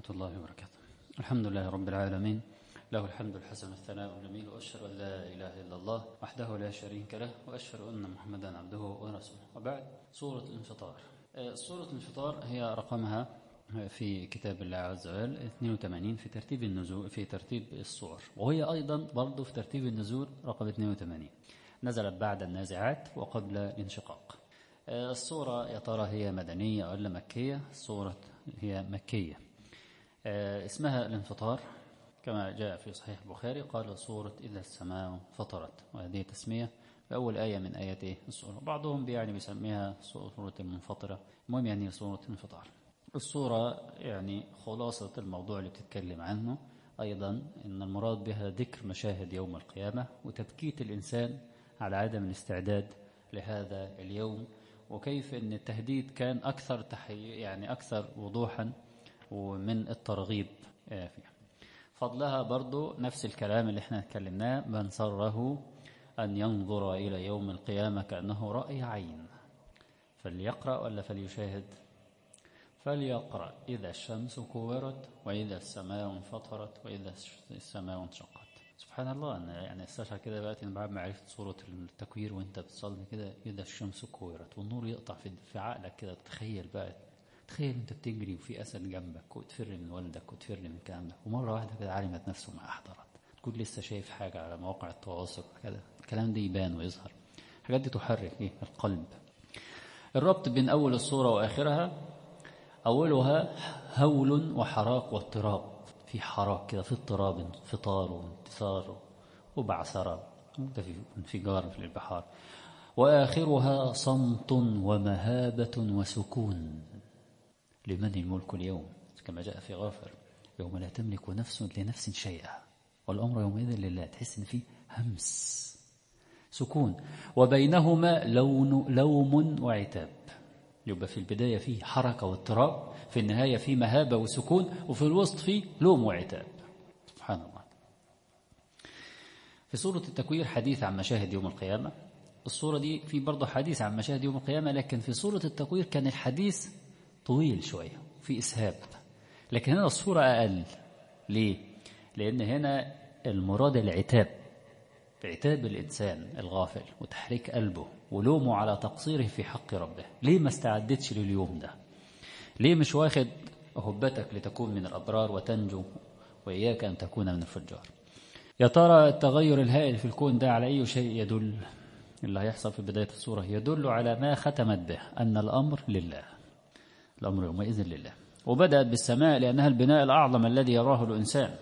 الله وبركاته. الحمد لله رب العالمين، له الحمد الحسن الثناء الجميل، وأشهد أن لا إله إلا الله وحده لا شريك له، وأشهد أن محمدا عبده ورسوله. وبعد، سورة الانفطار. سورة الانفطار هي رقمها في كتاب الله عز وجل 82 في ترتيب النزول، في ترتيب السور، وهي أيضا برضو في ترتيب النزول رقم 82. نزلت بعد النازعات وقبل الانشقاق. السورة يا ترى هي مدنية ولا مكية؟ السورة هي مكية. اسمها الانفطار كما جاء في صحيح البخاري، قال سورة إذا السماء فطرت، وهذه تسمية بأول آية من آيات السورة. بعضهم يعني بيسميها سورة المنفطرة، المهم يعني سورة الانفطار. السورة يعني خلاصة الموضوع اللي بتتكلم عنه أيضا إن المراد بها ذكر مشاهد يوم القيامة وتبكيت الإنسان على عدم الاستعداد لهذا اليوم، وكيف أن التهديد كان أكثر يعني أكثر وضوحا ومن الترغيب فيها. فضلها برضو نفس الكلام اللي احنا اتكلمناه: من سره أن ينظر إلى يوم القيامة كأنه رأي عين فليقرأ ولا فليشاهد؟ فليقرأ. إذا الشمس كورت، وإذا السماء انفطرت، وإذا السماء انشقت. سبحان الله، أنا يعني استشعر كده بقى إن بعد ما عرفت سورة التكوير وأنت بتصلي كده إذا الشمس كورت والنور يقطع في عقلك كده، تخيل بقى، تخيل أنت بتجري وفي أسد جنبك وتفر من والدك وتفر من الكلام ده، ومرة واحدة كده علمت نفسه ما أحضرت، تكون لسه شايف حاجة على مواقع التواصل كده، الكلام ده يبان ويظهر، الحاجات دي تحرك القلب. الربط بين أول السورة وآخرها: أولها هول وحراك واضطراب، في حراك كده، في اضطراب، انفطار وانتصار وبعثرة وانفجار في البحار. وآخرها صمت ومهابة وسكون. لمن الملك اليوم، كما جاء في غافر: يوم لا تملك نفس لنفس شيئا والأمر يومئذ لله. تحس إن في همس، سكون، وبينهما لوم وعتاب. يبقى في البداية فيه حركة واضطراب، في النهاية فيه مهابة وسكون، وفي الوسط فيه لوم وعتاب. سبحان الله. في سورة التكوير حديث عن مشاهد يوم القيامة. السورة دي في برضه حديث عن مشاهد يوم القيامة، لكن في سورة التكوير كان الحديث طويل شوية في إسهاب، لكن هنا الصورة أقل. ليه؟ لأن هنا المراد العتاب، عتاب الإنسان الغافل وتحريك قلبه ولومه على تقصيره في حق ربه. ليه ما استعدتش لليوم ده؟ ليه مش واخد هبتك لتكون من الأبرار وتنجو، وإياك أن تكون من الفجار؟ يا ترى التغير الهائل في الكون ده على أي شيء يدل؟ اللي هيحصل في بداية السورة يدل على ما ختمت به، أن الأمر لله، الأمر يومئذ لله. وبدأت بالسماء لأنها البناء الأعظم الذي يراه الإنسان.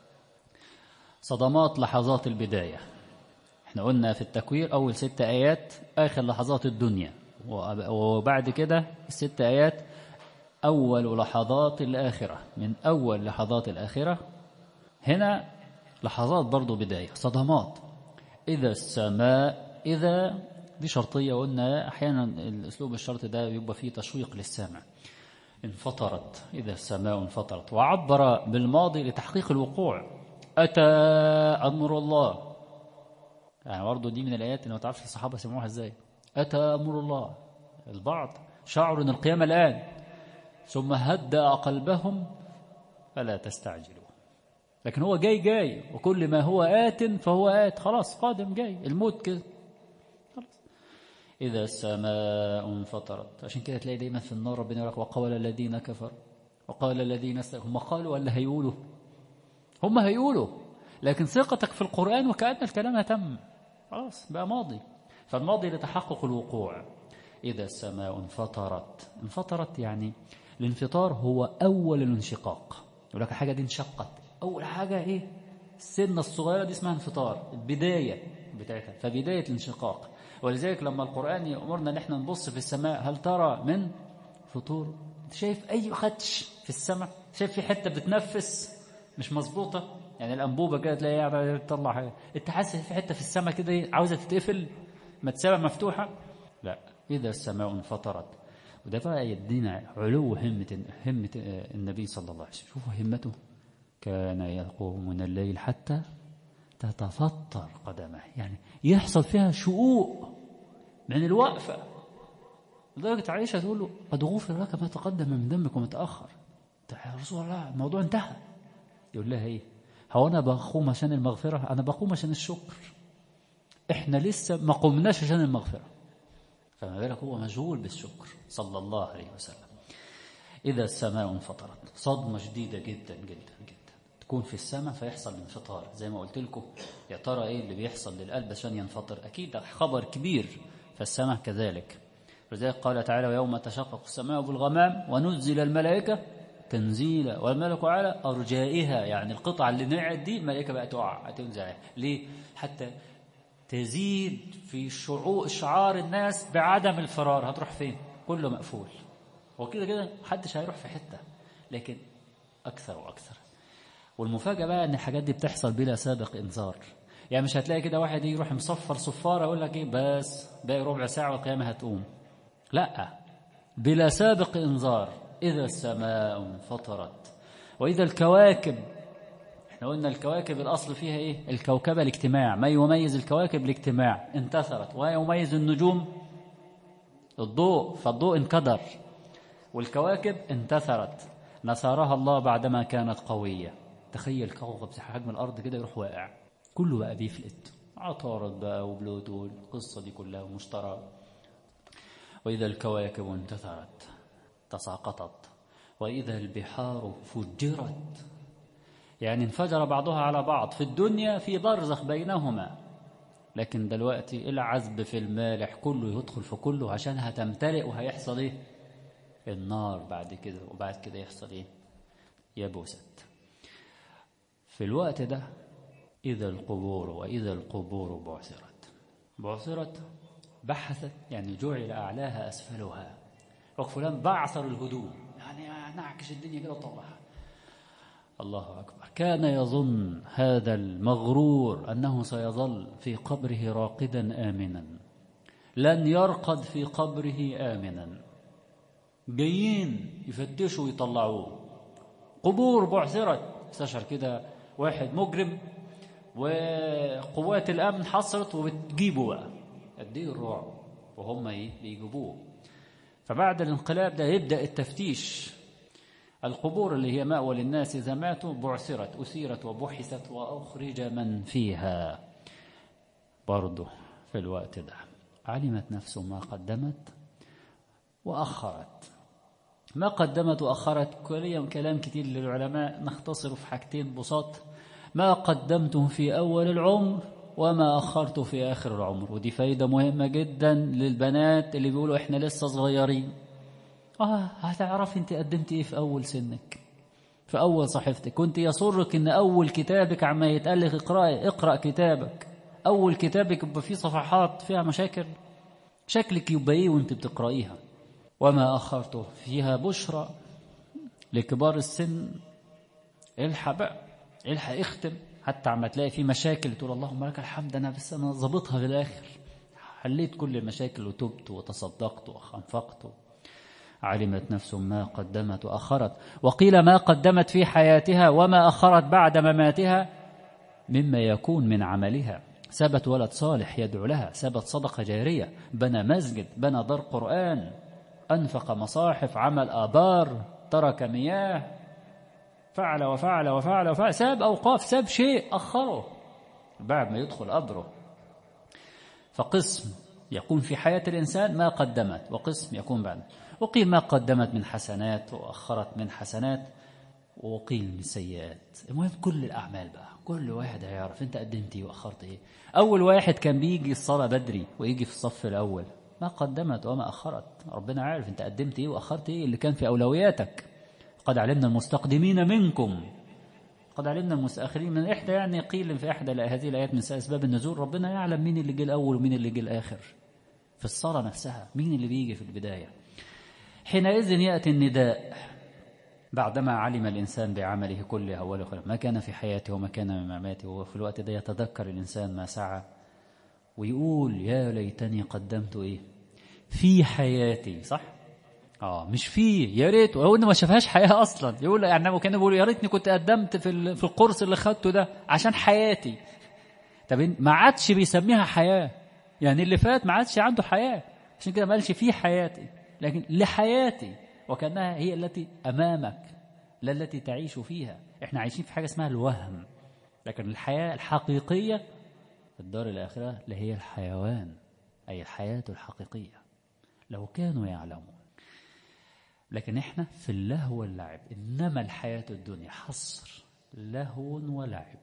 صدمات لحظات البداية، احنا قلنا في التكوير أول 6 آيات آخر لحظات الدنيا، وبعد كده 6 آيات أول لحظات الآخرة، من أول لحظات الآخرة. هنا لحظات برضو بداية، صدمات. إذا السماء، إذا دي شرطية، وقلنا أحيانا الأسلوب الشرط ده بيبقى فيه تشويق للسامع. انفطرت، إذا السماء انفطرت، وعبر بالماضي لتحقيق الوقوع. أتى أمر الله، يعني برضه دي من الآيات اللي ما تعرفش الصحابة سمعوها إزاي. أتى أمر الله. البعض شعروا أن القيامة الآن، ثم هدأ قلبهم فلا تستعجلوا. لكن هو جاي، وكل ما هو آت فهو آت، خلاص قادم جاي، الموت كده خلاص. إذا السماء انفطرت، عشان كده تلاقي دايما في النار ربنا يقول: وقال الذين كفروا وقال الذين استكبروا. هم قالوا ولا هيقولوا؟ هم هيقولوا، لكن ثقتك في القرآن وكأن الكلام تم، خلاص بقى ماضي، فالماضي لتحقق الوقوع. إذا السماء انفطرت. انفطرت يعني الانفطار هو أول الانشقاق. يقول لك حاجة دي انشقت، أول حاجة إيه؟ السنة الصغيرة دي اسمها انفطار، البداية بتاعتها، فبداية الانشقاق. ولذلك لما القرآن يأمرنا ان احنا نبص في السماء: هل ترى من فطور؟ انت شايف أي خدش في السماء؟ شايف في حتة بتتنفس مش مظبوطة؟ يعني الأنبوبة كده تلاقيها تطلع حاجة، انت حاسس في حتة في السماء كده عاوزة تتقفل، ما تسيبها مفتوحة؟ لا. إذا السماء انفطرت. وده بقى يدينا علو همة النبي صلى الله عليه وسلم. شوفوا همته، كان يقوم من الليل حتى تتفطر قدمه، يعني يحصل فيها شقوق من الوقفة، لدرجة عائشة تقول له: قد غفر لك ما تقدم من ذنبك وما تأخر. يا رسول الله الموضوع انتهى. يقول لها ايه؟ هو انا بقوم عشان المغفرة؟ انا بقوم عشان الشكر. احنا لسه ما قمناش عشان المغفرة، فما بالك هو مشغول بالشكر صلى الله عليه وسلم. إذا السماء انفطرت، صدمة شديدة جدا جدا جدا تكون في السماء فيحصل انفطار. زي ما قلت لكم، يا ترى ايه اللي بيحصل للقلب عشان ينفطر؟ اكيد خبر كبير، فالسماء كذلك. لذلك قال تعالى: ويوم تشقق السماء بالغمام ونزل الملائكة تنزيلا والملك على أرجائها. يعني القطعة اللي نقعت دي الملائكة بقى تقع هتنزع. ليه؟ حتى تزيد في شعار الناس بعدم الفرار. هتروح فين؟ كله مقفول، وكده كده محدش هيروح في حتة، لكن أكثر وأكثر. والمفاجأة بقى أن الحاجات دي بتحصل بلا سابق إنذار. يعني مش هتلاقي كده واحد يروح مصفر صفارة يقول لك إيه بس باقي ربع ساعة والقيامة هتقوم. لا، بلا سابق إنذار. إذا السماء انفطرت وإذا الكواكب. احنا قلنا الكواكب الأصل فيها إيه؟ الكوكبة الاجتماع. ما يميز الكواكب الاجتماع. انتثرت. ويميز النجوم الضوء، فالضوء انكدر، والكواكب انتثرت. نثرها الله بعدما كانت قوية. تخيل كوكب زي حجم الأرض كده يروح واقع، كله بقى بيفلت. عطارد بقى وبلوتو، القصة دي كلها ومشترى. وإذا الكواكب انتثرت تساقطت وإذا البحار فجرت. يعني انفجر بعضها على بعض. في الدنيا في برزخ بينهما، لكن دلوقتي العذب في المالح كله يدخل في كله عشان هتمتلئ. وهيحصل ايه؟ النار بعد كده، وبعد كده يحصل ايه؟ يبست. في الوقت ده إذا القبور وإذا القبور بعثرت بحثت، يعني جعل أعلاها أسفلها. فلان بعثر الهدوء، يعني نعكش الدنيا كده وطلعها. الله أكبر. كان يظن هذا المغرور أنه سيظل في قبره راقدا آمنا، لن يرقد في قبره آمنا. جايين يفتشوا ويطلعوه، قبور بعثرت. استشعر كده واحد مجرم وقوات الأمن حصرت وبتجيبه بقى. قد ايه الرعب وهم بيجيبوه. فبعد الانقلاب ده يبدأ التفتيش. القبور اللي هي مأوى للناس إذا ماتوا بعثرت، أثيرت وبحثت وأخرج من فيها. برضه في الوقت ده علمت نفس ما قدمت وأخرت. ما قدمت وأخرت كلام كتير للعلماء، نختصر في حاجتين بساط: ما قدمته في أول العمر وما أخرته في آخر العمر. ودي فايدة مهمة جدا للبنات اللي بيقولوا إحنا لسه صغيرين. هتعرف انت قدمت ايه في أول سنك، في أول صحيفتك. كنت يسرك إن أول كتابك عما يتقال لك اقرأ كتابك. أول كتابك يبقى فيه صفحات فيها مشاكل، شكلك يبقى ايه وانت بتقرأيها. وما أخرته فيها بشرى لكبار السن. الحق بقى، الحق اختم. حتى عما تلاقي فيه مشاكل تقول اللهم لك الحمد، أنا بس أنا ظبطها في الآخر، حليت كل المشاكل وتبت وتصدقت وأنفقت. علمت نفس ما قدمت وأخرت. وقيل ما قدمت في حياتها وما أخرت بعد مماتها مما يكون من عملها. سبت ولد صالح يدعو لها، سبت صدقة جارية، بنى مسجد، بنى دار قرآن، أنفق مصاحف، عمل آبار، ترك مياه، فعل وفعل وفعل وفعل. ساب أوقاف، ساب شيء أخره بعد ما يدخل قبره. فقسم يكون في حياة الإنسان ما قدمت، وقسم يكون بعد. وقيل ما قدمت من حسنات وأخرت من حسنات، وقيل من سيئات. المهم كل الأعمال بقى، كل واحد هيعرف انت قدمت ايه واخرت ايه. أول واحد كان بيجي الصلاة بدري ويجي في الصف الأول، ما قدمت وما أخرت. ربنا عارف انت قدمت ايه واخرت ايه اللي كان في أولوياتك. قد علمنا المستقدمين منكم قد علمنا المستأخرين من إحدى، يعني قيل في إحدى هذه الآيات من أسباب النزول. ربنا يعلم مين اللي جه الأول ومين اللي جه الآخر في الصلاة نفسها، مين اللي بيجي في البداية. حينئذ يأتي النداء بعدما علم الإنسان بعمله كله أوله وآخره، ما كان في حياته وما كان من مماته. وفي الوقت ده يتذكر الإنسان ما سعى ويقول يا ليتني قدمت إيه في حياتي. صح؟ مش فيه يا ريت، وهو ما شافهاش حياة أصلا. يقول يعني كانوا بيقولوا يا ريتني كنت قدمت في القرص اللي خدته ده عشان حياتي. طب ما عادش بيسميها حياة، يعني اللي فات ما عادش عنده حياة، عشان كده ما قالش في حياتي لكن لحياتي، وكأنها هي التي أمامك لا التي تعيش فيها. احنا عايشين في حاجة اسمها الوهم، لكن الحياة الحقيقية في الدار الآخرة اللي هي الحيوان، أي الحياة الحقيقية، لو كانوا يعلمون. لكن احنا في اللهو واللعب، إنما الحياة الدنيا حصر لهو ولعب.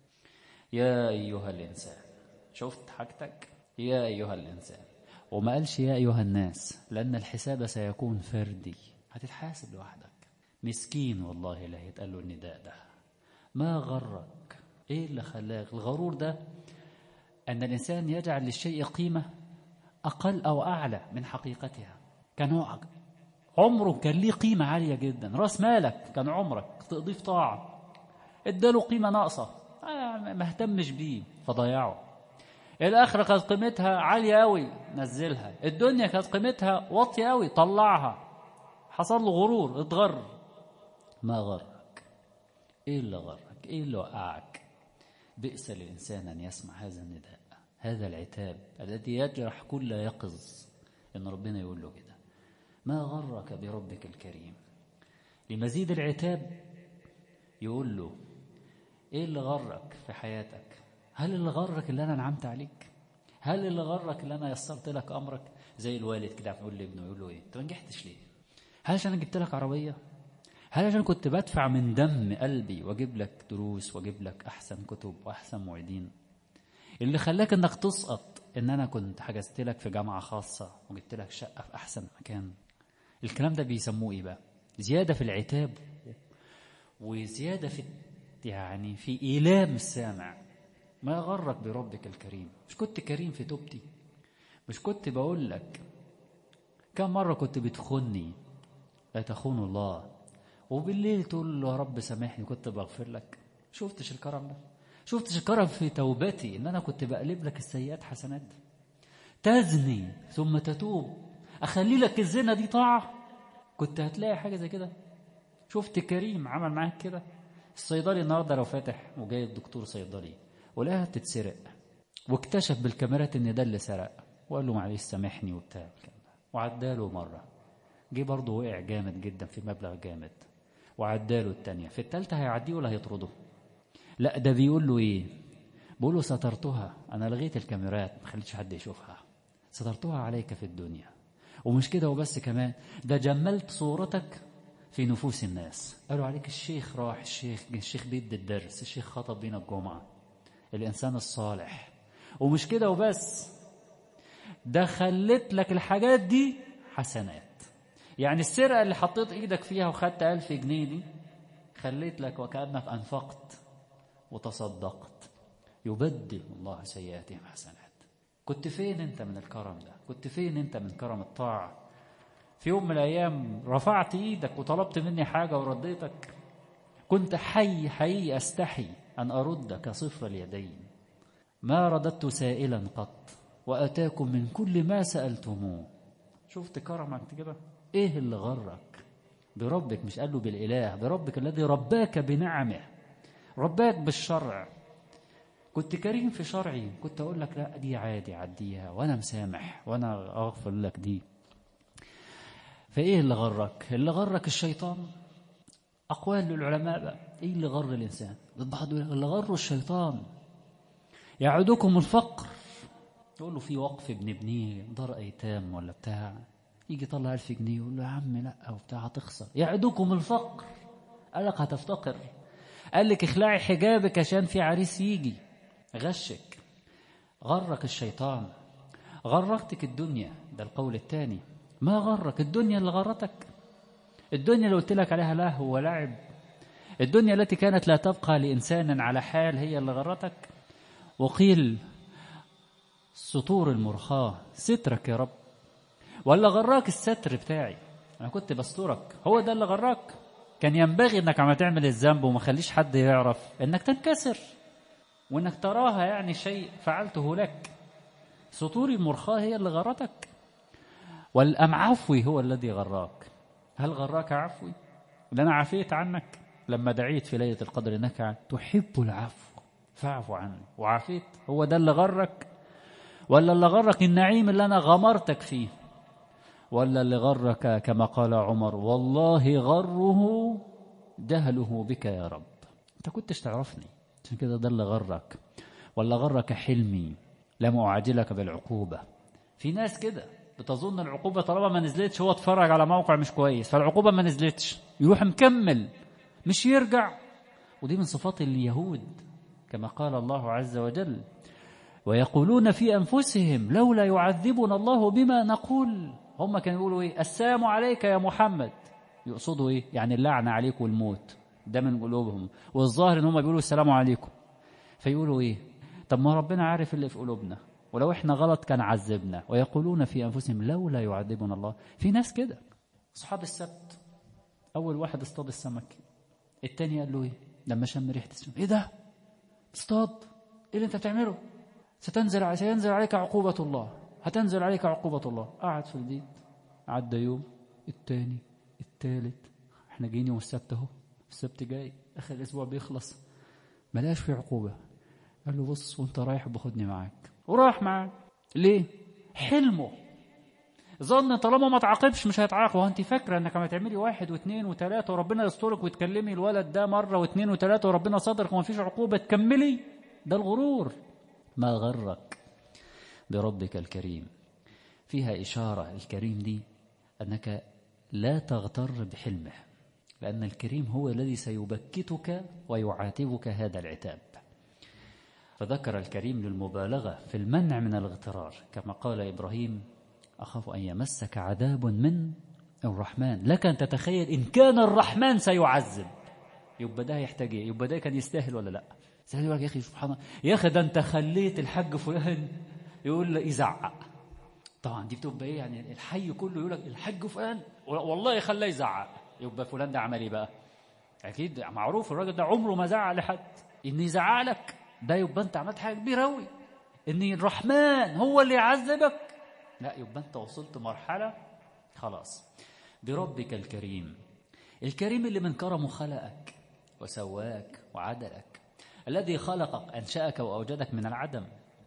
يا أيها الإنسان، شفت حاجتك؟ يا أيها الإنسان، وما قالش يا أيها الناس، لأن الحساب سيكون فردي، هتتحاسب لوحدك. مسكين والله لا يتقال له النداء ده. ما غرك؟ إيه اللي خلاك؟ الغرور ده أن الإنسان يجعل للشيء قيمة أقل أو أعلى من حقيقتها. كان عمره كان ليه قيمة عالية جدا، رأس مالك كان عمرك تضيف طاعة، اداله قيمة ناقصة ما اهتمش بيه فضيعه. الآخرة كانت قيمتها عالية قوي نزلها، الدنيا كانت قيمتها واطية قوي طلعها، حصل له غرور، اتغر. ما غرك؟ ايه اللي غرك؟ ايه اللي وقعك؟ بئس للإنسان أن يسمع هذا النداء، هذا العتاب الذي يجرح كل يقظ، إن ربنا يقول له كده. ما غرك بربك الكريم؟ لمزيد العتاب يقول له ايه اللي غرك في حياتك؟ هل اللي غرك اللي انا نعمت عليك؟ هل اللي غرك اللي انا يسرت لك امرك؟ زي الوالد كده يقول لابنه، يقول له ايه؟ انت ما نجحتش ليه؟ هل عشان انا جبت لك عربيه؟ هل عشان كنت بدفع من دم قلبي واجيب لك دروس واجيب لك احسن كتب واحسن معيدين؟ اللي خلاك انك تسقط ان انا كنت حجزت لك في جامعه خاصه وجبت لك شقه في احسن مكان. الكلام ده بيسموه ايه بقى؟ زياده في العتاب وزياده في يعني في إيلام السامع. ما غرك بربك الكريم؟ مش كنت كريم في توبتي؟ مش كنت بقول لك كم مرة كنت بتخوني؟ لا تخونوا الله، وبالليل تقول له يا رب سامحني كنت بغفر لك. شفتش الكرم ده؟ شفتش الكرم في توبتي ان انا كنت بقلب لك السيئات حسنات؟ تزني ثم تتوب، اخلي لك الزنا دي طاعة؟ كنت هتلاقي حاجة زي كده؟ شفت كريم عمل معاك كده؟ الصيدلي النهارده لو فاتح وجاي الدكتور صيدلي ولقاها تتسرق واكتشف بالكاميرات ان ده اللي سرق وقال له معلش سامحني وبتاع وعداله مره، جه برضه وقع جامد جدا في مبلغ جامد وعداله الثانيه، في الثالثه هيعديه ولا هيطرده؟ لا ده بيقول له ايه؟ بيقول له سترتها، انا لغيت الكاميرات ما خليتش حد يشوفها، سترتها عليك في الدنيا. ومش كده وبس، كمان ده جملت صورتك في نفوس الناس. قالوا عليك الشيخ راح، الشيخ بيدي الدرس، الشيخ خطب بينا الجمعة، الإنسان الصالح. ومش كده وبس، ده خلت لك الحاجات دي حسنات. يعني السرقة اللي حطيت ايدك فيها وخدت 1000 جنيه دي خليت لك وكأنك أنفقت وتصدقت، يبدل الله سيئاتهم حسنات. كنت فين انت من الكرم ده؟ كنت فين انت من كرم الطاعة؟ في يوم من الأيام رفعت إيدك وطلبت مني حاجة ورديتك؟ كنت حي أستحي أن أردك صفر اليدين. ما رددت سائلا قط وأتاكم من كل ما سألتموه. شفت كرمك كده؟ إيه اللي غرك بربك؟ مش قال له بالإله، بربك الذي رباك بنعمه، رباك بالشرع. كنت كريم في شرعي، كنت أقول لك لا دي عادي عديها وأنا مسامح وأنا أغفر لك دي. فإيه اللي غرك؟ اللي غرك الشيطان. أقوال للعلماء بقى، إيه اللي غر الإنسان؟ البعض اللي غره الشيطان. يعدكم الفقر، يقول له في وقف بنبنيه دار أيتام ولا بتاع، يجي يطلع 1000 جنيه يقول له يا عم لا وبتاع هتخسر. يعدكم الفقر، قال لك هتفتقر، قال لك اخلعي حجابك عشان في عريس يجي، غشك. غرك الشيطان، غرتك الدنيا، ده القول الثاني. ما غرك الدنيا اللي غرتك؟ الدنيا اللي قلت لك عليها لهو ولعب، الدنيا التي كانت لا تبقى لإنسان على حال هي اللي غرتك. وقيل سطور المرخاة، سترك يا رب، ولا غراك الستر بتاعي؟ أنا كنت بسترك، هو ده اللي غراك؟ كان ينبغي أنك عم تعمل الذنب وما خليش حد يعرف، أنك تنكسر وأنك تراها يعني شيء فعلته لك. سطور المرخاة هي اللي غرتك، والأم عفوي هو الذي غراك. هل غراك عفوي؟ اللي أنا عفيت عنك لما دعيت في ليلة القدر إنك تحب العفو فاعف عني وعافيت، هو ده اللي غرك؟ ولا اللي غرك النعيم اللي أنا غمرتك فيه؟ ولا اللي غرك كما قال عمر والله غره جهله بك يا رب، أنت كنتش تعرفني عشان كده ده اللي غرك، ولا غرك حلمي لم أعاجلك بالعقوبة. في ناس كده بتظن العقوبة طالما ما نزلتش، هو اتفرج على موقع مش كويس فالعقوبة ما نزلتش يروح مكمل مش يرجع. ودي من صفات اليهود كما قال الله عز وجل: ويقولون في أنفسهم لولا يعذبنا الله بما نقول. هم كانوا يقولوا إيه؟ السلام عليك يا محمد، يقصدوا إيه؟ يعني اللعنة عليك والموت، ده من قلوبهم. والظاهر إن هم بيقولوا السلام عليكم، فيقولوا إيه؟ طب ما ربنا عارف اللي في قلوبنا، ولو إحنا غلط كان عذبنا. ويقولون في أنفسهم لولا يعذبنا الله. في ناس كده. أصحاب السبت، أول واحد اصطاد السمك، التاني قال له إيه لما شم ريحة السمك؟ إيه ده؟ اصطاد؟ إيه اللي أنت بتعمله؟ سينزل عليك عقوبة الله، هتنزل عليك عقوبة الله. قعد في البيت، عدى يوم، التاني، التالت، احنا جايين يوم السبت اهو، السبت جاي، اخر الاسبوع بيخلص، ملاش في عقوبة. قال له بص وانت رايح باخدني معاك، وراح معاه. ليه؟ حلمه، ظن طالما ما تعاقبش مش هيتعاقب. وانت فاكره انك لما تعملي 1 و2 و3 وربنا يسترك وتكلمي الولد ده مره و2 و3 وربنا صدرك وما فيش عقوبه تكملي، ده الغرور. ما غرك بربك الكريم. فيها إشارة الكريم دي أنك لا تغتر بحلمه، لأن الكريم هو الذي سيبكتك ويعاتبك هذا العتاب. فذكر الكريم للمبالغة في المنع من الاغترار، كما قال إبراهيم: أخاف أن يمسك عذاب من الرحمن. لك أن تتخيل إن كان الرحمن سيعذب، يبقى ده يحتاج إيه؟ يبقى ده كان يستاهل ولا لا؟ يقول لك يا أخي سبحان الله، يا أخي ده أنت خليت الحاج فلان يقول لي يزعق. طبعا دي بتبقى إيه يعني؟ الحي كله يقول لك الحاج فلان والله خلاه يزعق، يبقى فلان ده عمل إيه بقى؟ أكيد معروف الراجل ده عمره ما زعق لحد. إن يزعق لك ده يبقى أنت عملت حاجة كبيرة أوي. إن الرحمن هو اللي يعذبك، لا، يبقى أنت وصلت مرحلة خلاص. بربك الكريم، الكريم اللي من كرمه خلقك وسواك وعدلك، الذي خلقك أنشأك وأوجدك من العدم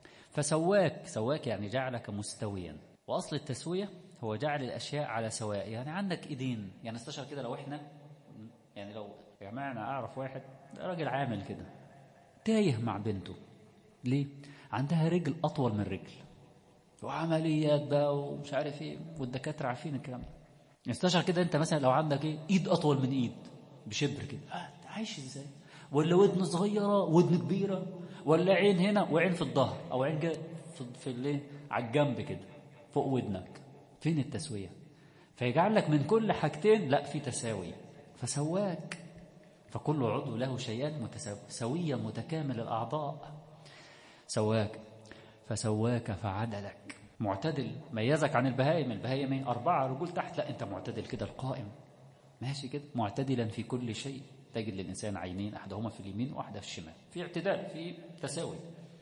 فسواك يعني جعلك مستويا. وأصل التسوية هو جعل الأشياء على سواء. يعني عندك إيدين، يعني استشعر كده لو إحنا يعني لو يا جماعة أنا أعرف واحد راجل عامل كده تايه مع بنته. ليه؟ عندها رجل أطول من رجل وعمليات بقى ومش عارف إيه، والدكاترة عارفين الكلام ده. استشعر كده أنت مثلا لو عندك إيه إيد أطول من إيد بشبر كده، عايش إزاي؟ ولا ودن صغيرة ودن كبيرة، ولا عين هنا وعين في الظهر، أو عين في اللي على الجنب كده فوق ودنك. فين التسوية؟ فيجعل لك من كل حاجتين لا في تساوي. فسواك، فكل عضو له شيئان متساوي، سويا متكامل الأعضاء. سواك فسواك فعدلك، معتدل، ميزك عن البهائم. البهائم 4 رجول تحت، لا أنت معتدل كده، القائم ماشي كده معتدلا في كل شيء. تجد للإنسان عينين، أحدهما في اليمين وأحدها في الشمال، في اعتدال، في تساوي.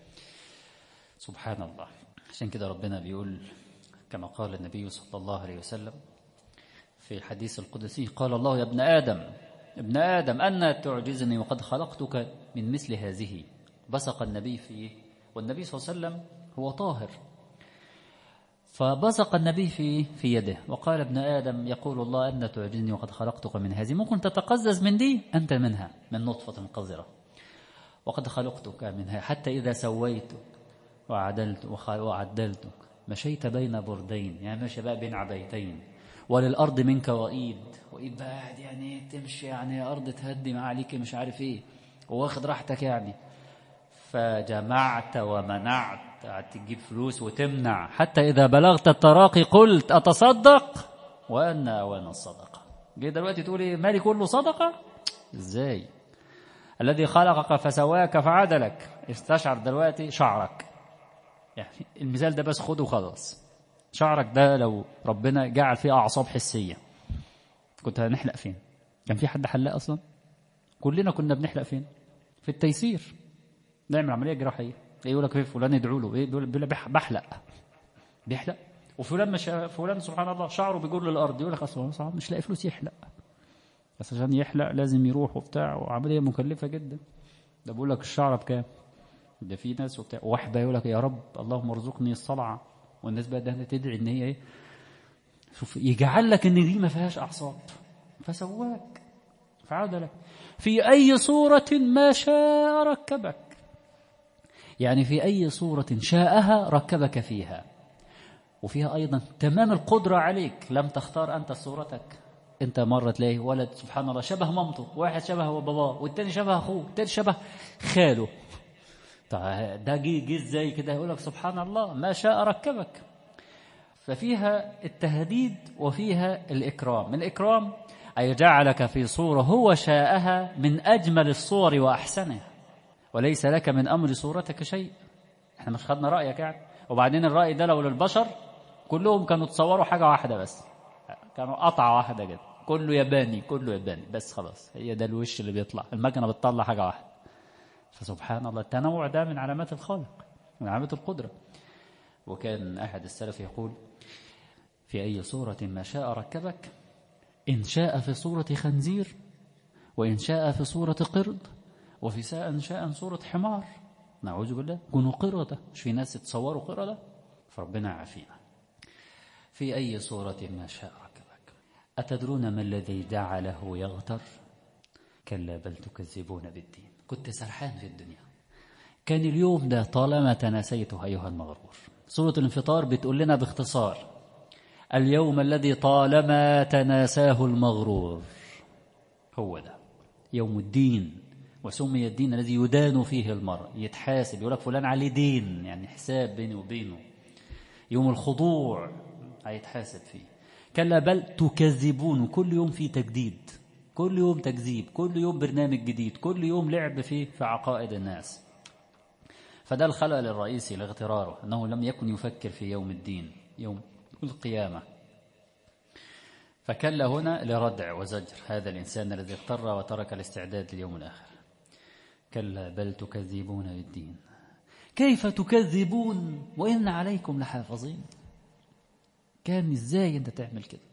سبحان الله. عشان كده ربنا بيقول كما قال النبي صلى الله عليه وسلم في الحديث القدسي: قال الله: يا ابن آدم أن تعجزني وقد خلقتك من مثل هذه. بصق النبي فيه، والنبي صلى الله عليه وسلم هو طاهر، فبصق النبي في يده وقال: ابن آدم يقول الله أن تعجزني وقد خلقتك من هذه. ممكن تتقزز من دي، أنت منها، من نطفة قذرة، وقد خلقتك منها حتى إذا سويتك وعدلتك مشيت بين بردين، يعني ماشي بقى بين عبيتين، وللأرض منك وإيد بقى يعني تمشي، يعني أرض تهدي مع عليك مش عارف إيه، وواخد راحتك يعني. فجمعت ومنعت، قعدت تجيب فلوس وتمنع، حتى إذا بلغت التراقي قلت أتصدق وأن أوان الصدقة. جاي دلوقتي تقولي مالي كله صدقة؟ إزاي؟ الذي خلقك فسواك فعدلك. استشعر دلوقتي شعرك، يعني المثال ده بس خده خلاص. شعرك ده لو ربنا جعل فيه أعصاب حسية كنت هنحلق فين؟ كان في حد حلاق أصلا؟ كلنا كنا بنحلق فين؟ في التيسير، نعمل عملية جراحية. يقول لك فلان يدعو له ايه؟ بيقول بيحلق. وفلان مش فلان سبحان الله شعره بيجر للارض، يقول لك اصلا صعب مش لاقي فلوس يحلق، بس عشان يحلق لازم يروح وبتاع، وعمليه مكلفه جدا. ده بيقول لك الشعره بكام؟ ده في ناس وبتاع، واحد يقول لك يا رب اللهم ارزقني الصلعه، والناس بقى ده تدعي ان هي ايه، شوف يجعل لك ان دي ما فيهاش اعصاب. فسواك فعاد لك في أي صورة ما شاء ركبك، يعني في أي صورة شاءها ركبك فيها. وفيها أيضا تمام القدرة عليك، لم تختار أنت صورتك. أنت مرة تلاقي ولد سبحان الله شبه مامته، واحد شبه باباه، والتاني شبه أخوه، والتاني شبه خاله. ده جه ازاي كده؟ يقول لك سبحان الله ما شاء ركبك. ففيها التهديد وفيها الإكرام. الإكرام أي جعلك في صورة هو شاءها من أجمل الصور وأحسنها، وليس لك من أمر صورتك شيء. احنا مش خدنا رأيك يعني. وبعدين الرأي ده لو للبشر كلهم كانوا تصوروا حاجة واحدة بس، كانوا قطعة واحدة كده، كله ياباني كله ياباني بس، خلاص هي ده الوش اللي بيطلع، المكنة بتطلع حاجة واحدة. فسبحان الله التنوع ده من علامات الخالق، من علامات القدرة. وكان أحد السلف يقول في أي صورة ما شاء ركبك، إن شاء في صورة خنزير، وإن شاء في صورة قرد، وفي شاء صورة حمار. نعوذ بالله كونوا قردة، مش في ناس يتصوروا قردة، فربنا يعافينا. في أي صورة ما شاء ركبك. أتدرون ما الذي جعله يغتر؟ كلا بل تكذبون بالدين. كنت سرحان في الدنيا، كان اليوم ده طالما تناسيته أيها المغرور. سورة الانفطار بتقول لنا باختصار اليوم الذي طالما تناساه المغرور هو ده يوم الدين. وسمي الدين الذي يدان فيه المرء، يتحاسب، يقول لك فلان عليه دين، يعني حساب بيني وبينه. يوم الخضوع هيتحاسب فيه. كلا بل تكذبون، كل يوم في تجديد، كل يوم تكذيب، كل يوم برنامج جديد، كل يوم لعب فيه في عقائد الناس. فده الخلل الرئيسي لاغتراره، أنه لم يكن يفكر في يوم الدين، يوم القيامة. فكلا هنا لردع وزجر هذا الإنسان الذي اغتر وترك الاستعداد لليوم الآخر. كلا بل تكذبون بالدين. كيف تكذبون وإن عليكم لحافظين؟ كان إزاي أنت تعمل كده؟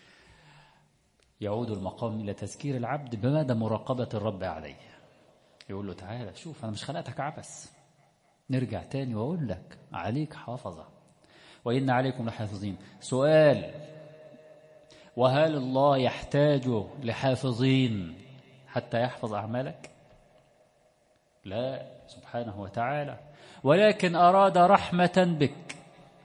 يعود المقام إلى تذكير العبد بمدى مراقبة الرب عليه. يقول له تعالى شوف، أنا مش خلقتك عبث. نرجع تاني وأقول لك عليك حافظة، وإن عليكم لحافظين. سؤال: وهل الله يحتاج لحافظين حتى يحفظ أعمالك؟ لا سبحانه وتعالى، ولكن أراد رحمة بك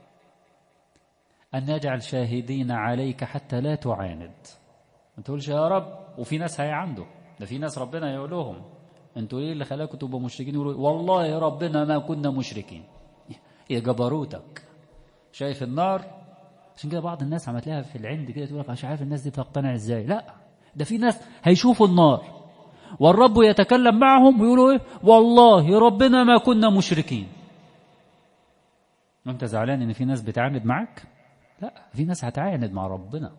أن يجعل شاهدين عليك حتى لا تعاند. ما تقولش يا رب وفي ناس هيعندوا، ده في ناس ربنا يقول لهم انتوا ايه اللي خلاكم تبقوا مشركين؟ يقولوا والله يا ربنا ما كنا مشركين. يا جبروتك، شايف النار؟ عشان كده بعض الناس عم تلاقيها في العند كده تقول لك مش عارف الناس دي بتقتنع ازاي. لا، ده في ناس هيشوفوا النار والرب يتكلم معهم ويقولوا ايه؟ والله ربنا ما كنا مشركين. وانت زعلان ان في ناس بتعاند معك؟ لا، في ناس هتعاند مع ربنا.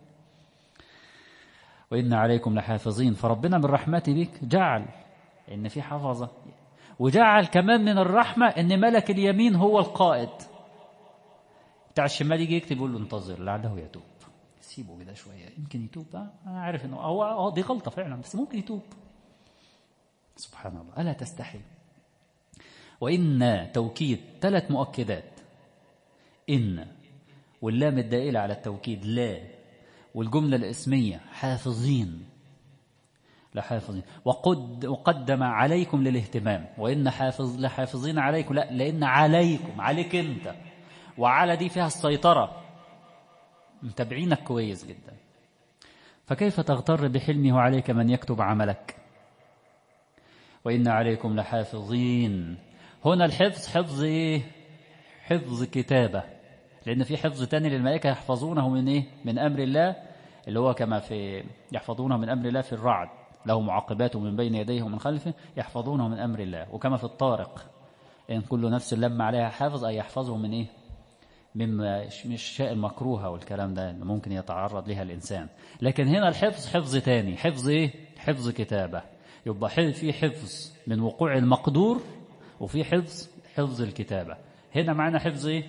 وإن عليكم لحافظين. فربنا من رحمته بك جعل إن في حفظة، وجعل كمان من الرحمة إن ملك اليمين هو القائد. بتاع الشمال يجي يكتب يقول له انتظر لعله يتوب، سيبه كده شوية يمكن يتوب. أنا عارف إنه هو دي غلطة فعلا، بس ممكن يتوب. سبحان الله، ألا تستحي. وإن توكيد 3 مؤكدات: إن، واللام الدائلة على التوكيد لا، والجملة الاسمية حافظين لحافظين. وقدم عليكم للاهتمام، وإن لحافظين عليكم، لا، لأن عليكم عليك أنت، وعلى دي فيها السيطرة، متابعينك كويس جدا. فكيف تغتر بحلمه عليك من يكتب عملك؟ وإن عليكم لحافظين. هنا الحفظ حفظ إيه؟ حفظ كتابة، لأن في حفظ تاني للملائكة يحفظونه من إيه؟ من أمر الله، اللي هو كما في يحفظونه من أمر الله في الرعد، له معقبات من بين يديه ومن خلفه يحفظونه من أمر الله. وكما في الطارق إن كل نفس لما عليها حافظ، أي يحفظه من إيه؟ مما مش شيء المكروه والكلام ده اللي ممكن يتعرض لها الإنسان. لكن هنا الحفظ حفظ تاني، حفظ إيه؟ حفظ كتابة. يبقى في حفظ من وقوع المقدور، وفي حفظ الكتابة. هنا معنا حفظ إيه؟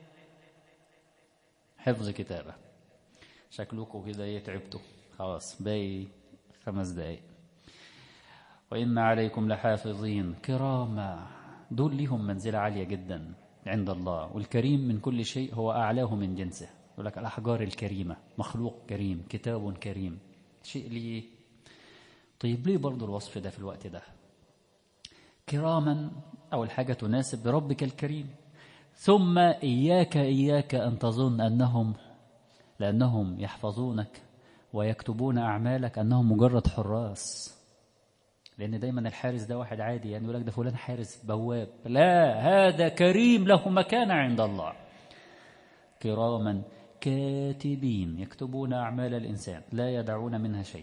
حفظ كتابة. شكلكم كده يتعبتوا خلاص، باقي 5 دقايق. وإن عليكم لحافظين كراما، دول ليهم منزلة عالية جدا عند الله. والكريم من كل شيء هو أعلاه من جنسه. يقول لك الأحجار الكريمة، مخلوق كريم، كتاب كريم، شيء ليه طيب ليه برضو الوصف ده في الوقت ده؟ كراما، أول حاجة تناسب بربك الكريم. ثم إياك أن تظن لأنهم يحفظونك ويكتبون أعمالك أنهم مجرد حراس، لأن دايما الحارس ده واحد عادي، يعني يقول لك ده فلان حارس بواب. لا، هذا كريم له مكانة عند الله. كراما كاتبين يكتبون أعمال الإنسان لا يدعون منها شيء.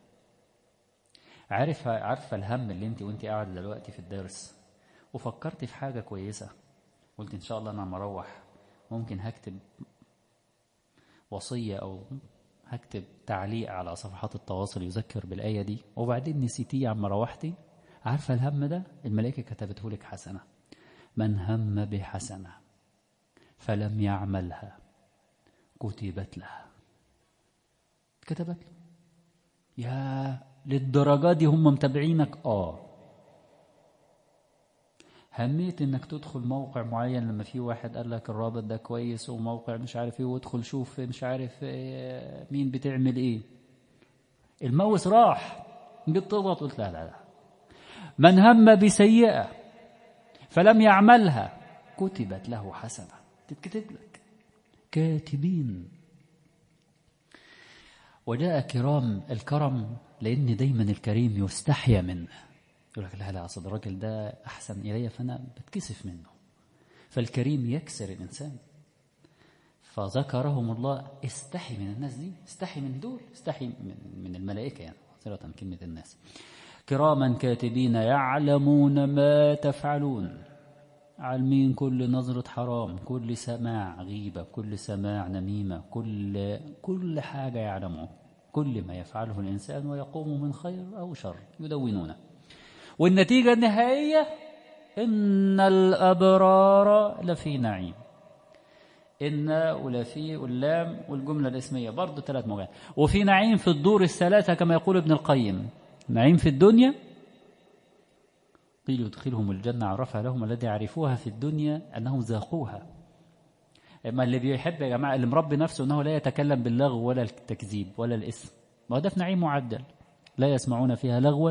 عارفة الهم اللي وانت قاعدة دلوقتي في الدرس وفكرت في حاجة كويسة، قلت إن شاء الله أنا مروح ممكن هكتب وصية أو هكتب تعليق على صفحات التواصل يذكر بالآية دي، وبعدين نسيتيه عما روحتي. عارفة الهم ده الملائكة كتبته لك حسنة. من هم بحسنة فلم يعملها كتبت له. كتبت له. يا للدرجة دي هم متابعينك. هميت انك تدخل موقع معين لما في واحد قال لك الرابط ده كويس وموقع مش عارف ايه، وادخل شوف مش عارف مين بتعمل ايه، الماوس راح جيت تضغط قلت لا. من هم بسيئة فلم يعملها كتبت له حسنة، تتكتب لك. كاتبين. وجاء كرام. الكرم لأن دايما الكريم يستحيا منه، يقول لك لا أصل الراجل ده أحسن إلي فأنا بتكسف منه. فالكريم يكسر الإنسان. فذكرهم الله. استحي من الناس دي، استحي من دول، استحي من الملائكة، يعني صيغة كلمة الناس. كراما كاتبين يعلمون ما تفعلون. عالمين كل نظرة حرام، كل سماع غيبة، كل سماع نميمة، كل حاجة يعلمون، كل ما يفعله الإنسان ويقوم من خير أو شر يدونونه. والنتيجة النهائية إن الأبرار لفي نعيم. إن ولفي واللام والجملة الاسمية برضو 3 موجات. وفي نعيم في الدور الثلاثة كما يقول ابن القيم. نعيم في الدنيا قيل يدخلهم الجنة عرفها لهم الذي يعرفوها في الدنيا أنهم ذاقوها. اما اللي بيحب يا جماعة اللي مربي نفسه أنه لا يتكلم باللغو ولا التكذيب ولا الإثم، ما هو ده في نعيم معدل. لا يسمعون فيها لغوا،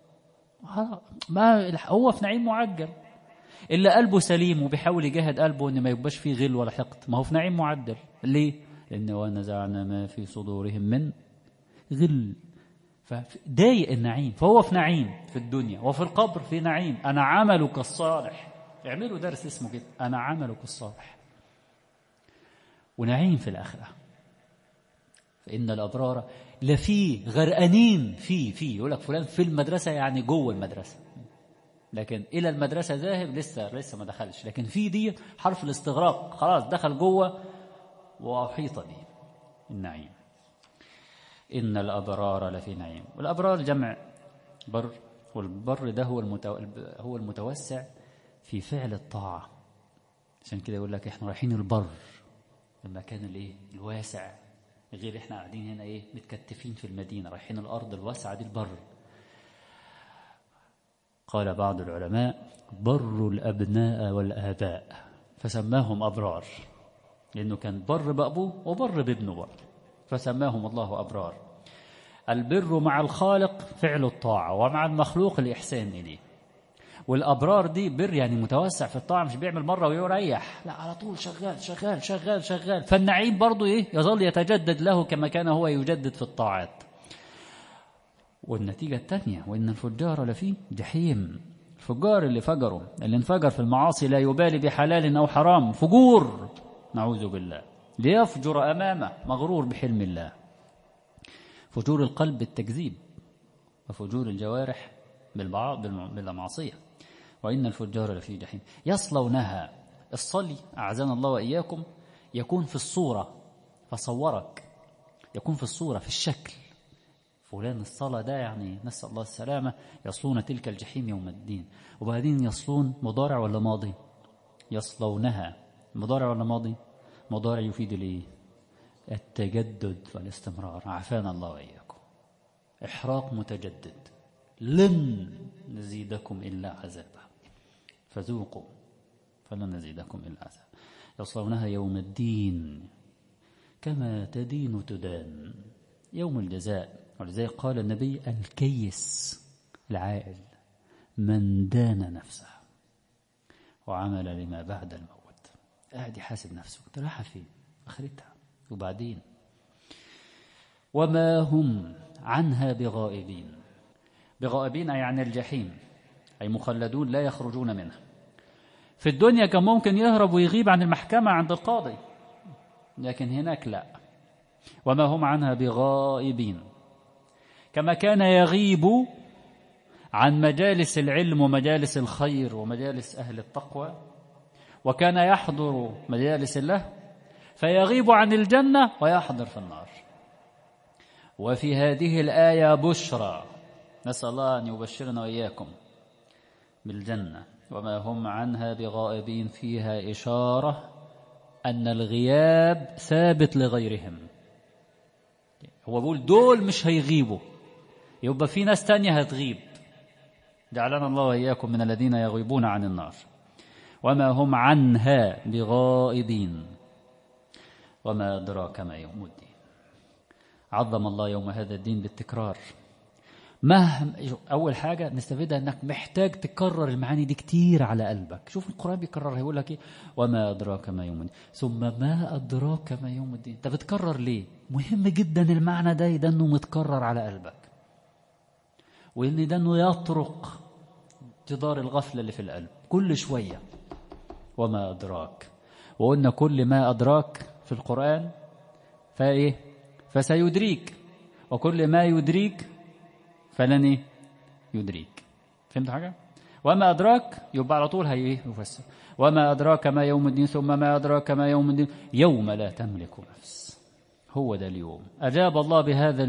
ما هو في نعيم معجل. إلا قلبه سليم وبيحاول يجاهد قلبه إن ما يبقاش فيه غل ولا حقد، ما هو في نعيم معدل. ليه؟ لأن ونزعنا ما في صدورهم من غل، فضايق النعيم. فهو في نعيم في الدنيا، وفي القبر في نعيم. أنا عملك الصالح. اعملوا درس اسمه كده، أنا عملك الصالح. ونعيم في الآخرة. فإن الأبرار لفي غرقانين في يقول لك فلان في المدرسة، يعني جوه المدرسة، لكن إلى المدرسة ذاهب لسه ما دخلش. لكن في دي حرف الاستغراق، خلاص دخل جوه وأحيط به النعيم. إن الأبرار لفي نعيم. والأبرار جمع بر، والبر ده هو المتوسع في فعل الطاعة. عشان كده يقول لك إحنا رايحين البر، المكان الواسع، غير إحنا قاعدين هنا متكتفين في المدينة، رايحين الأرض الواسعة دي البر. قال بعض العلماء بر الأبناء والآباء، فسماهم أبرار لأنه كان بر بأبوه وبر بابنه بر، فسماهم الله أبرار. البر مع الخالق فعل الطاعة، ومع المخلوق الإحسان إليه. والأبرار دي بر يعني متوسع في الطاعة، مش بيعمل مرة ويريح، لا على طول شغال شغال شغال شغال. فالنعيم برضو يظل يتجدد له كما كان هو يجدد في الطاعات. والنتيجة الثانية وإن الفجار لفي جحيم. الفجار اللي فجروا، اللي انفجر في المعاصي لا يبالي بحلال أو حرام، فجور نعوذ بالله، ليفجر أمامه مغرور بحلم الله. فجور القلب بالتكذيب، وفجور الجوارح بالمعصية. وإن الفجار لفي جحيم يصلونها. الصلي أعزنا الله وإياكم يكون في الصورة، فصورك يكون في الصورة في الشكل. فلان الصلاة ده يعني نسأل الله السلامة، يصلون تلك الجحيم يوم الدين. وبعدين يصلون مضارع ولا ماضي؟ يصلونها مضارع ولا ماضي؟ مضارع يفيد التجدد والاستمرار. عافانا الله وإياكم. إحراق متجدد. لن نزيدكم إلا عذابا فذوقوا فلن نزيدكم إلا عذابا. يصلونها يوم الدين كما تدين تدان، يوم الجزاء ولذلك قال النبي الكيس العاقل من دان نفسه وعمل لما بعد الموت. قاعد يحاسب نفسه انت رايحه فين، اخرتها وبعدين. وما هم عنها بغائبين. بغائبين أي عن الجحيم، أي مخلدون لا يخرجون منها. في الدنيا كان ممكن يهرب ويغيب عن المحكمة عند القاضي، لكن هناك لا. وما هم عنها بغائبين، كما كان يغيب عن مجالس العلم ومجالس الخير ومجالس أهل التقوى، وكان يحضر مجالس الله فيغيب عن الجنة ويحضر في النار. وفي هذه الآية بشرى، نسأل الله أن يبشرنا وإياكم بالجنة. وما هم عنها بغائبين فيها إشارة أن الغياب ثابت لغيرهم. هو بيقول دول مش هيغيبوا، يبقى في ناس تانية هتغيب. جعلنا الله وإياكم من الذين يغيبون عن النار. وما هم عنها بغائبين. وما أدراك ما يوم الدين. عظم الله يوم هذا الدين بالتكرار. أول حاجة نستفيدها أنك محتاج تكرر المعاني دي كتير على قلبك. شوف القرآن بيكررها، يقول لك إيه؟ وما أدراك ما يوم الدين، ثم ما أدراك ما يوم الدين. أنت بتكرر ليه؟ مهم جدا المعنى ده أنه متكرر على قلبك، وإن ده أنه يطرق جدار الغفلة اللي في القلب كل شوية. وما أدراك، وقلنا كل ما أدراك في القرآن فإيه؟ فسيدريك، وكل ما يدريك فلن إيه؟ يدريك. فهمت حاجة؟ وما أدراك يبقى على طول هي يفسر. وما أدراك ما يوم الدين، ثم ما أدراك ما يوم الدين، يوم لا تملك نفس. هو ده اليوم. أجاب الله بهذا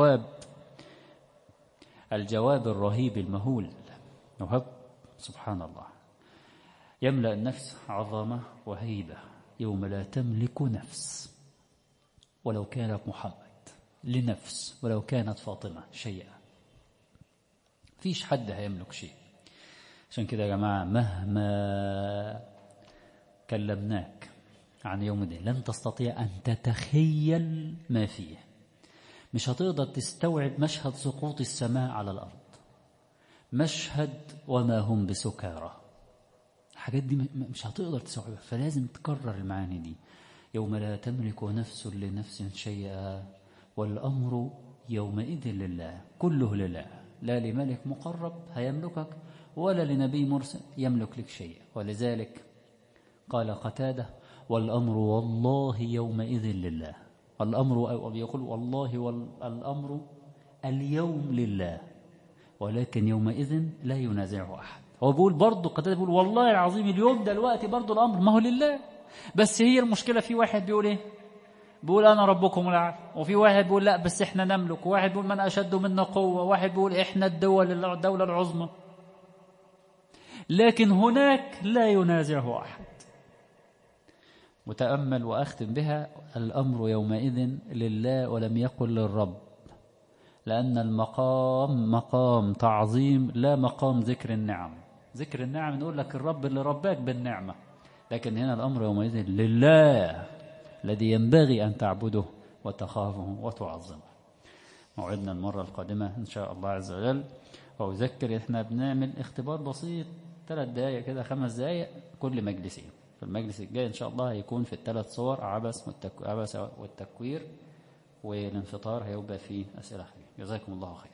الجواب الرهيب المهول. وهب سبحان الله، يملأ النفس عظمة وهيبة. يوم لا تملك نفس، ولو كانت محمد، لنفس ولو كانت فاطمة شيئا. فيش حد هيملك شيء. عشان كده يا جماعة مهما كلمناك عن يوم الدين لن تستطيع أن تتخيل ما فيه. مش هتقدر تستوعب مشهد سقوط السماء على الأرض، مشهد وما هم بسكارى. الحاجات دي مش هتقدر تستوعبها، فلازم تكرر المعاني دي. يوم لا تملك نفس لنفس شيئا والأمر يومئذ لله، كله لله، لا لملك مقرب هيملكك ولا لنبي مرسل يملك لك شيء. ولذلك قال قتادة والأمر والله يومئذ لله. الأمر يقول والله والأمر اليوم لله، ولكن يومئذ لا ينازعه أحد. هو بيقول برضه قتادة بيقول والله العظيم اليوم دلوقتي برضه الأمر ما هو لله، بس هي المشكلة في واحد بيقول إيه؟ بيقول أنا ربكم الأعلى، وفي واحد بيقول لا بس إحنا نملك، وواحد بيقول من أشد منا قوة، وواحد بيقول إحنا الدولة العظمى. لكن هناك لا ينازعه أحد. وتأمل وأختم بها: الأمر يومئذ لله ولم يقل للرب، لأن المقام مقام تعظيم لا مقام ذكر النعم. ذكر النعم نقول لك الرب اللي رباك بالنعمة، لكن هنا الأمر يومئذ لله الذي ينبغي أن تعبده وتخافه وتعظمه. موعدنا المرة القادمة إن شاء الله عز وجل. وأذكر إحنا بنعمل اختبار بسيط 3 دقائق كده 5 دقائق كل مجلسين. في المجلس الجاي إن شاء الله هيكون في ال3 صور: عبس والتكوير والانفطار، هيبقى فيه أسئلة خفيفة. جزاكم الله خير.